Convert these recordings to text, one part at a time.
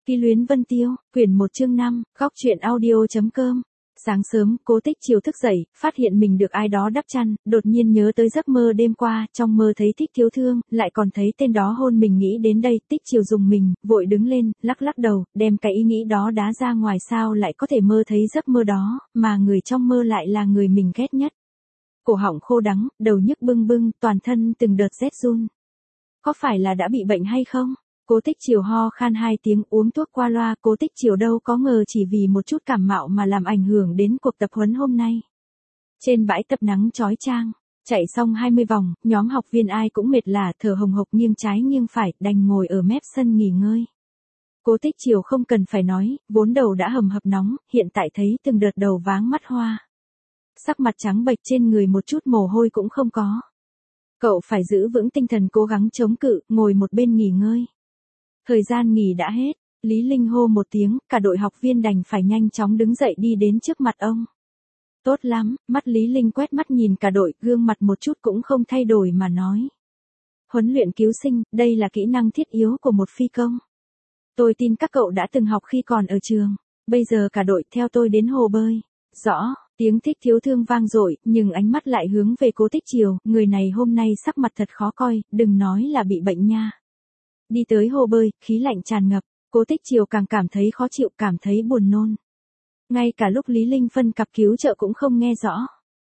Ký luyến Vân Tiêu, quyển 1 chương 5, góc truyện audio.com. Sáng sớm, Cố Tích Chiều thức dậy, phát hiện mình được ai đó đắp chăn, đột nhiên nhớ tới giấc mơ đêm qua, trong mơ thấy Thích Thiếu Thương, lại còn thấy tên đó hôn mình. Nghĩ đến đây, Tích Chiều dùng mình, vội đứng lên, lắc lắc đầu, đem cái ý nghĩ đó đá ra ngoài. Sao lại có thể mơ thấy giấc mơ đó, mà người trong mơ lại là người mình ghét nhất. Cổ họng khô đắng, đầu nhức bưng bưng, toàn thân từng đợt rét run. Có phải là đã bị bệnh hay không? Cố Tích Chiều ho khan 2 tiếng, uống thuốc qua loa. Cố Tích Chiều đâu có ngờ chỉ vì một chút cảm mạo mà làm ảnh hưởng đến cuộc tập huấn hôm nay. Trên bãi tập nắng chói chang, chạy xong 20 vòng, nhóm học viên ai cũng mệt lả, thở hồng hộc, nghiêng trái nghiêng phải, đành ngồi ở mép sân nghỉ ngơi. Cố Tích Chiều không cần phải nói, vốn đầu đã hầm hập nóng, hiện tại thấy từng đợt đầu váng mắt hoa. Sắc mặt trắng bệch, trên người một chút mồ hôi cũng không có. Cậu phải giữ vững tinh thần, cố gắng chống cự, ngồi một bên nghỉ ngơi. Thời gian nghỉ đã hết, Lý Linh hô một tiếng, cả đội học viên đành phải nhanh chóng đứng dậy đi đến trước mặt ông. Tốt lắm, mắt Lý Linh quét mắt nhìn cả đội, gương mặt một chút cũng không thay đổi mà nói. Huấn luyện cứu sinh, đây là kỹ năng thiết yếu của một phi công. Tôi tin các cậu đã từng học khi còn ở trường, bây giờ cả đội theo tôi đến hồ bơi. Rõ, tiếng Thích Thiếu Thương vang dội, nhưng ánh mắt lại hướng về Cố Tích Chiều, người này hôm nay sắc mặt thật khó coi, đừng nói là bị bệnh nha. Đi tới hồ bơi, khí lạnh tràn ngập, Cố Tích Chiều càng cảm thấy khó chịu, cảm thấy buồn nôn. Ngay cả lúc Lý Linh phân cặp cứu trợ cũng không nghe rõ.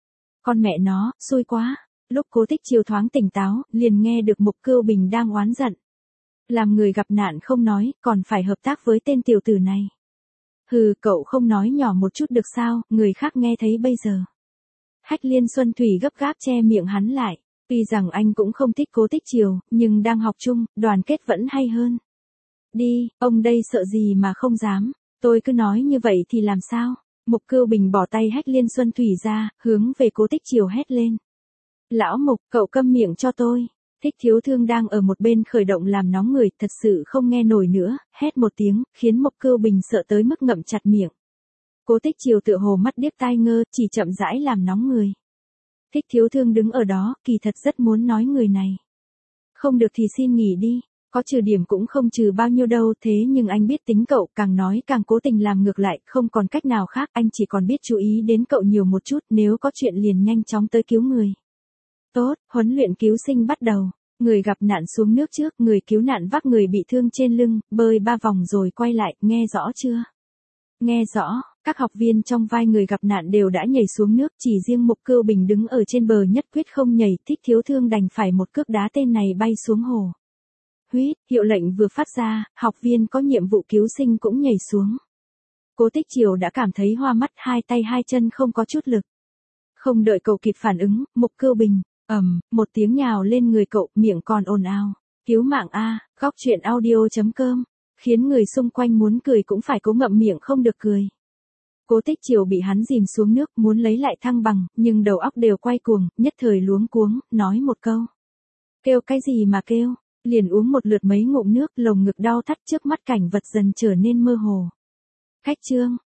Con mẹ nó, xui quá. Lúc Cố Tích Chiều thoáng tỉnh táo, liền nghe được Mục Cưu Bình đang oán giận. Làm người gặp nạn không nói, còn phải hợp tác với tên tiểu tử này. Hừ, cậu không nói nhỏ một chút được sao, người khác nghe thấy bây giờ. Hách Liên Xuân Thủy gấp gáp che miệng hắn lại. Tuy rằng anh cũng không thích Cố Tích Chiều, nhưng đang học chung, đoàn kết vẫn hay hơn. Đi, ông đây sợ gì mà không dám, tôi cứ nói như vậy thì làm sao? Mục Cưu Bình bỏ tay Hách Liên Xuân Thủy ra, hướng về Cố Tích Chiều hét lên. Lão Mục, cậu câm miệng cho tôi. Thích Thiếu Thương đang ở một bên khởi động làm nóng người, thật sự không nghe nổi nữa, hét một tiếng, khiến Mục Cưu Bình sợ tới mức ngậm chặt miệng. Cố Tích Chiều tựa hồ mắt điếc tai ngơ, chỉ chậm rãi làm nóng người. Thích Thiếu Thương đứng ở đó, kỳ thật rất muốn nói người này. Không được thì xin nghỉ đi, có trừ điểm cũng không trừ bao nhiêu đâu, thế nhưng anh biết tính cậu, càng nói càng cố tình làm ngược lại, không còn cách nào khác, anh chỉ còn biết chú ý đến cậu nhiều một chút, nếu có chuyện liền nhanh chóng tới cứu người. Tốt, huấn luyện cứu sinh bắt đầu. Người gặp nạn xuống nước trước, người cứu nạn vác người bị thương trên lưng, bơi 3 vòng rồi quay lại, nghe rõ chưa? Nghe rõ, các học viên trong vai người gặp nạn đều đã nhảy xuống nước, chỉ riêng Mục Cưu Bình đứng ở trên bờ nhất quyết không nhảy. Thích Thiếu Thương đành phải một cước đá tên này bay xuống hồ. Huýt, hiệu lệnh vừa phát ra, học viên có nhiệm vụ cứu sinh cũng nhảy xuống. Cố Tích Chiều đã cảm thấy hoa mắt, hai tay hai chân không có chút lực. Không đợi cậu kịp phản ứng, Mục Cưu Bình, một tiếng nhào lên người cậu, miệng còn ồn ào. Cứu mạng a, góc truyện audio.com. Khiến người xung quanh muốn cười cũng phải cố ngậm miệng không được cười. Cố Tích Chiều bị hắn dìm xuống nước, muốn lấy lại thăng bằng, nhưng đầu óc đều quay cuồng, nhất thời luống cuống, nói một câu. Kêu cái gì mà kêu, liền uống một lượt mấy ngụm nước, lồng ngực đau thắt, trước mắt cảnh vật dần trở nên mơ hồ. Khách trương,